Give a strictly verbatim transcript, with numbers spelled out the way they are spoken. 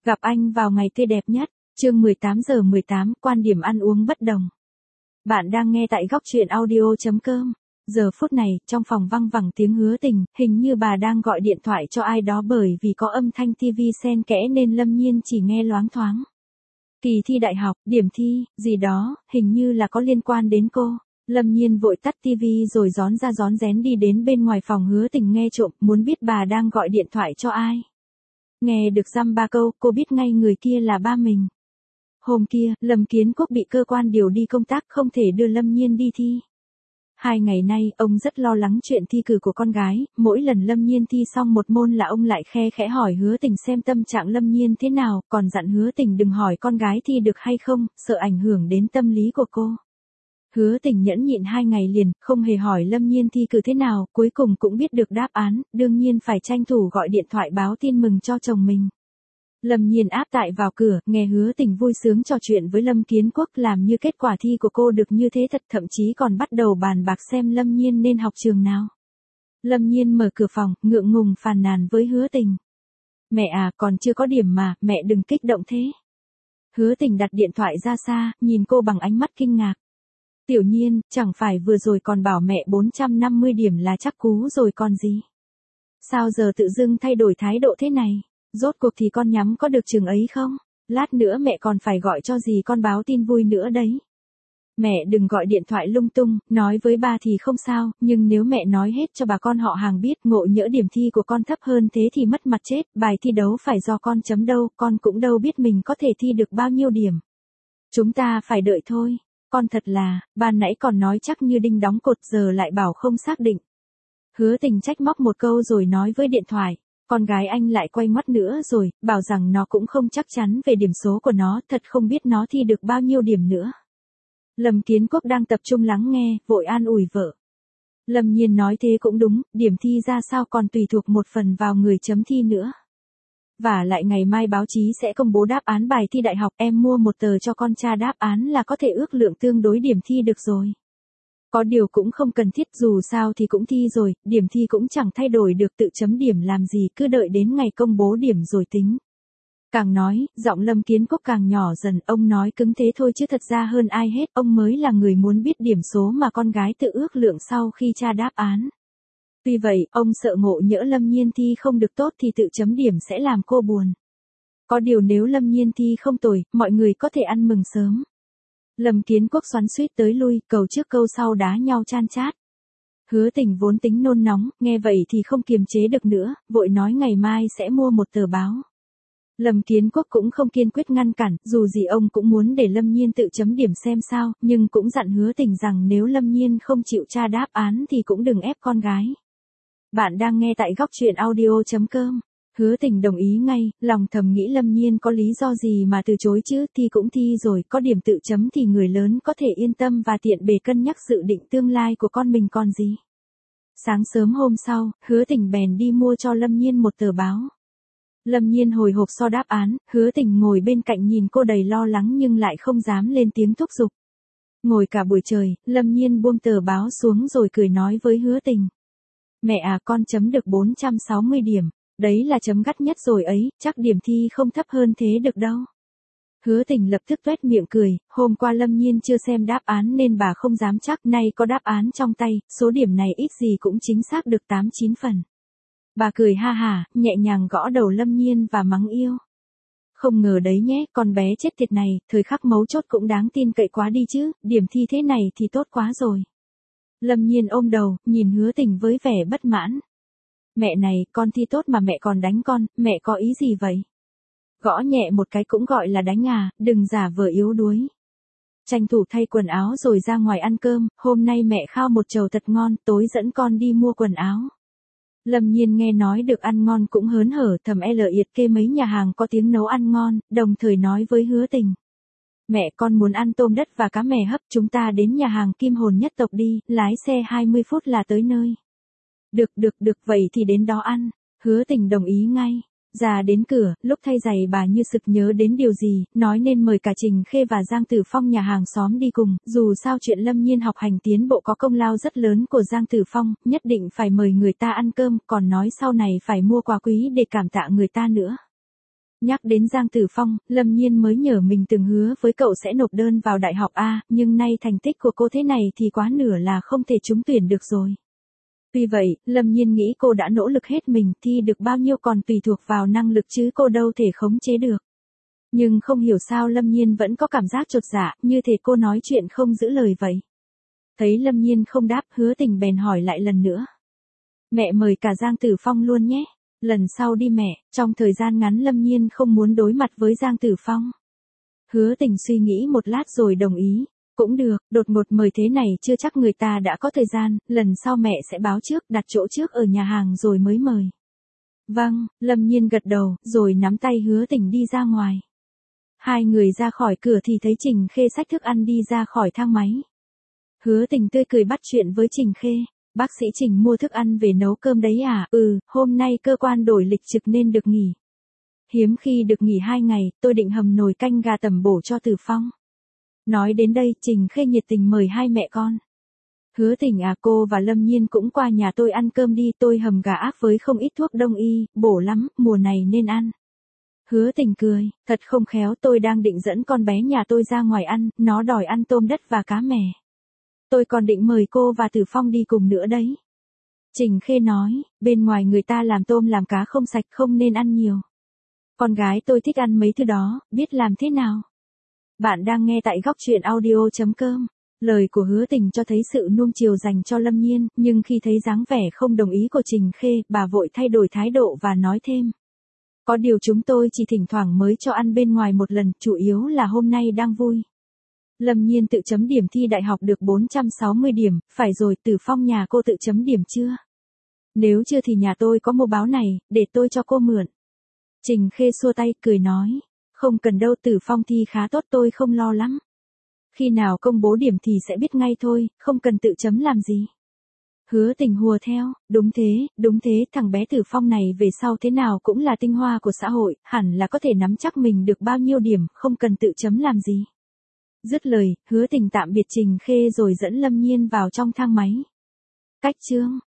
Gặp anh vào ngày tươi đẹp nhất, chương mười tám giờ mười tám, quan điểm ăn uống bất đồng. Bạn đang nghe tại góc truyện audio chấm com. Giờ phút này, trong phòng văng vẳng tiếng Hứa Tình, hình như bà đang gọi điện thoại cho ai đó bởi vì có âm thanh tivi xen kẽ nên Lâm Nhiên chỉ nghe loáng thoáng. Kỳ thi đại học, điểm thi, gì đó, hình như là có liên quan đến cô. Lâm Nhiên vội tắt tivi rồi rón ra rón rén đi đến bên ngoài phòng Hứa Tình nghe trộm, muốn biết bà đang gọi điện thoại cho ai. Nghe được dăm ba câu, cô biết ngay người kia là ba mình. Hôm kia, Lâm Kiến Quốc bị cơ quan điều đi công tác không thể đưa Lâm Nhiên đi thi. Hai ngày nay, ông rất lo lắng chuyện thi cử của con gái, mỗi lần Lâm Nhiên thi xong một môn là ông lại khe khẽ hỏi Hứa Tình xem tâm trạng Lâm Nhiên thế nào, còn dặn Hứa Tình đừng hỏi con gái thi được hay không, sợ ảnh hưởng đến tâm lý của cô. Hứa Tình nhẫn nhịn hai ngày liền, không hề hỏi Lâm Nhiên thi cử thế nào, cuối cùng cũng biết được đáp án, đương nhiên phải tranh thủ gọi điện thoại báo tin mừng cho chồng mình. Lâm Nhiên áp tại vào cửa, nghe Hứa Tình vui sướng trò chuyện với Lâm Kiến Quốc làm như kết quả thi của cô được như thế thật, thậm chí còn bắt đầu bàn bạc xem Lâm Nhiên nên học trường nào. Lâm Nhiên mở cửa phòng, ngượng ngùng phàn nàn với Hứa Tình. Mẹ à, còn chưa có điểm mà, mẹ đừng kích động thế. Hứa Tình đặt điện thoại ra xa, nhìn cô bằng ánh mắt kinh ngạc. Tiểu Nhiên, chẳng phải vừa rồi còn bảo mẹ bốn trăm năm mươi điểm là chắc cú rồi còn gì. Sao giờ tự dưng thay đổi thái độ thế này, rốt cuộc thì con nhắm có được trường ấy không? Lát nữa mẹ còn phải gọi cho dì con báo tin vui nữa đấy. Mẹ đừng gọi điện thoại lung tung, nói với ba thì không sao, nhưng nếu mẹ nói hết cho bà con họ hàng biết ngộ nhỡ điểm thi của con thấp hơn thế thì mất mặt chết, bài thi đấu phải do con chấm đâu, con cũng đâu biết mình có thể thi được bao nhiêu điểm. Chúng ta phải đợi thôi. Con thật là, ban nãy còn nói chắc như đinh đóng cột giờ lại bảo không xác định. Hứa Tình trách móc một câu rồi nói với điện thoại, con gái anh lại quay ngoắt nữa rồi, bảo rằng nó cũng không chắc chắn về điểm số của nó, thật không biết nó thi được bao nhiêu điểm nữa. Lâm Kiến Quốc đang tập trung lắng nghe, vội an ủi vợ. Lâm Nhiên nói thế cũng đúng, điểm thi ra sao còn tùy thuộc một phần vào người chấm thi nữa. Và lại ngày mai báo chí sẽ công bố đáp án bài thi đại học, em mua một tờ cho con tra đáp án là có thể ước lượng tương đối điểm thi được rồi. Có điều cũng không cần thiết, dù sao thì cũng thi rồi, điểm thi cũng chẳng thay đổi được, tự chấm điểm làm gì, cứ đợi đến ngày công bố điểm rồi tính. Càng nói, giọng Lâm Kiến Quốc càng nhỏ dần, ông nói cứng thế thôi chứ thật ra hơn ai hết, ông mới là người muốn biết điểm số mà con gái tự ước lượng sau khi tra đáp án. Tuy vậy, ông sợ ngộ nhỡ Lâm Nhiên thi không được tốt thì tự chấm điểm sẽ làm cô buồn. Có điều nếu Lâm Nhiên thi không tồi, mọi người có thể ăn mừng sớm. Lâm Kiến Quốc xoắn xuýt tới lui, câu trước câu sau đá nhau chan chát. Hứa Tình vốn tính nôn nóng, nghe vậy thì không kiềm chế được nữa, vội nói ngày mai sẽ mua một tờ báo. Lâm Kiến Quốc cũng không kiên quyết ngăn cản, dù gì ông cũng muốn để Lâm Nhiên tự chấm điểm xem sao, nhưng cũng dặn Hứa Tình rằng nếu Lâm Nhiên không chịu tra đáp án thì cũng đừng ép con gái. Bạn đang nghe tại góc truyện audio chấm com. Hứa Tình đồng ý ngay, lòng thầm nghĩ Lâm Nhiên có lý do gì mà từ chối chứ, thi cũng thi rồi, có điểm tự chấm thì người lớn có thể yên tâm và tiện bề cân nhắc dự định tương lai của con mình còn gì. Sáng sớm hôm sau, Hứa Tình bèn đi mua cho Lâm Nhiên một tờ báo. Lâm Nhiên hồi hộp so đáp án, Hứa Tình ngồi bên cạnh nhìn cô đầy lo lắng nhưng lại không dám lên tiếng thúc giục. Ngồi cả buổi trời, Lâm Nhiên buông tờ báo xuống rồi cười nói với Hứa Tình. Mẹ à, con chấm được bốn trăm sáu mươi điểm, đấy là chấm gắt nhất rồi ấy, chắc điểm thi không thấp hơn thế được đâu. Hứa Tình lập tức tuét miệng cười, hôm qua Lâm Nhiên chưa xem đáp án nên bà không dám chắc, nay có đáp án trong tay, số điểm này ít gì cũng chính xác được tám chín phần. Bà cười ha hả, nhẹ nhàng gõ đầu Lâm Nhiên và mắng yêu. Không ngờ đấy nhé, con bé chết tiệt này, thời khắc mấu chốt cũng đáng tin cậy quá đi chứ, điểm thi thế này thì tốt quá rồi. Lâm Nhiên ôm đầu, nhìn Hứa Tình với vẻ bất mãn. Mẹ này, con thi tốt mà mẹ còn đánh con, mẹ có ý gì vậy? Gõ nhẹ một cái cũng gọi là đánh à, đừng giả vờ yếu đuối. Tranh thủ thay quần áo rồi ra ngoài ăn cơm, hôm nay mẹ khao một chầu thật ngon, tối dẫn con đi mua quần áo. Lâm Nhiên nghe nói được ăn ngon cũng hớn hở, thầm l liệt kê mấy nhà hàng có tiếng nấu ăn ngon, đồng thời nói với Hứa Tình. Mẹ, con muốn ăn tôm đất và cá mè hấp, chúng ta đến nhà hàng Kim Hồn Nhất Tộc đi, lái xe hai mươi phút là tới nơi. Được được được, vậy thì đến đó ăn. Hứa Tình đồng ý ngay. Ra đến cửa, lúc thay giày bà như sực nhớ đến điều gì, nói nên mời cả Trình Khê và Giang Tử Phong nhà hàng xóm đi cùng, dù sao chuyện Lâm Nhiên học hành tiến bộ có công lao rất lớn của Giang Tử Phong, nhất định phải mời người ta ăn cơm, còn nói sau này phải mua quà quý để cảm tạ người ta nữa. Nhắc đến Giang Tử Phong, Lâm Nhiên mới nhớ mình từng hứa với cậu sẽ nộp đơn vào đại học A, nhưng nay thành tích của cô thế này thì quá nửa là không thể trúng tuyển được rồi. Tuy vậy, Lâm Nhiên nghĩ cô đã nỗ lực hết mình, thi được bao nhiêu còn tùy thuộc vào năng lực chứ cô đâu thể khống chế được. Nhưng không hiểu sao Lâm Nhiên vẫn có cảm giác chột dạ, như thể cô nói chuyện không giữ lời vậy. Thấy Lâm Nhiên không đáp, Hứa Tình bèn hỏi lại lần nữa. Mẹ mời cả Giang Tử Phong luôn nhé. Lần sau đi mẹ, trong thời gian ngắn Lâm Nhiên không muốn đối mặt với Giang Tử Phong. Hứa Tình suy nghĩ một lát rồi đồng ý. Cũng được, đột ngột mời thế này chưa chắc người ta đã có thời gian, lần sau mẹ sẽ báo trước, đặt chỗ trước ở nhà hàng rồi mới mời. Vâng, Lâm Nhiên gật đầu, rồi nắm tay Hứa Tình đi ra ngoài. Hai người ra khỏi cửa thì thấy Trình Khê xách thức ăn đi ra khỏi thang máy. Hứa Tình tươi cười bắt chuyện với Trình Khê. Bác sĩ Trình mua thức ăn về nấu cơm đấy à? Ừ, hôm nay cơ quan đổi lịch trực nên được nghỉ. Hiếm khi được nghỉ hai ngày, tôi định hầm nồi canh gà tẩm bổ cho Tử Phong. Nói đến đây, Trình Khê nhiệt tình mời hai mẹ con. Hứa Tình à, cô và Lâm Nhiên cũng qua nhà tôi ăn cơm đi, tôi hầm gà áp với không ít thuốc đông y, bổ lắm, mùa này nên ăn. Hứa Tình cười, thật không khéo, tôi đang định dẫn con bé nhà tôi ra ngoài ăn, nó đòi ăn tôm đất và cá mè. Tôi còn định mời cô và Tử Phong đi cùng nữa đấy. Trình Khê nói, bên ngoài người ta làm tôm làm cá không sạch, không nên ăn nhiều. Con gái tôi thích ăn mấy thứ đó, biết làm thế nào. Bạn đang nghe tại góc truyện audio chấm com. Lời của Hứa Tình cho thấy sự nuông chiều dành cho Lâm Nhiên, nhưng khi thấy dáng vẻ không đồng ý của Trình Khê, bà vội thay đổi thái độ và nói thêm. Có điều chúng tôi chỉ thỉnh thoảng mới cho ăn bên ngoài một lần, chủ yếu là hôm nay đang vui. Lâm Nhiên tự chấm điểm thi đại học được bốn trăm sáu mươi điểm, phải rồi, Tử Phong nhà cô tự chấm điểm chưa? Nếu chưa thì nhà tôi có mua báo này, để tôi cho cô mượn. Trình Khê xua tay, cười nói, không cần đâu, Tử Phong thi khá tốt, tôi không lo lắm. Khi nào công bố điểm thì sẽ biết ngay thôi, không cần tự chấm làm gì. Hứa Tình hùa theo, đúng thế, đúng thế, thằng bé Tử Phong này về sau thế nào cũng là tinh hoa của xã hội, hẳn là có thể nắm chắc mình được bao nhiêu điểm, không cần tự chấm làm gì. Dứt lời, Hứa Tình tạm biệt Trình Khê rồi dẫn Lâm Nhiên vào trong thang máy. Cách chương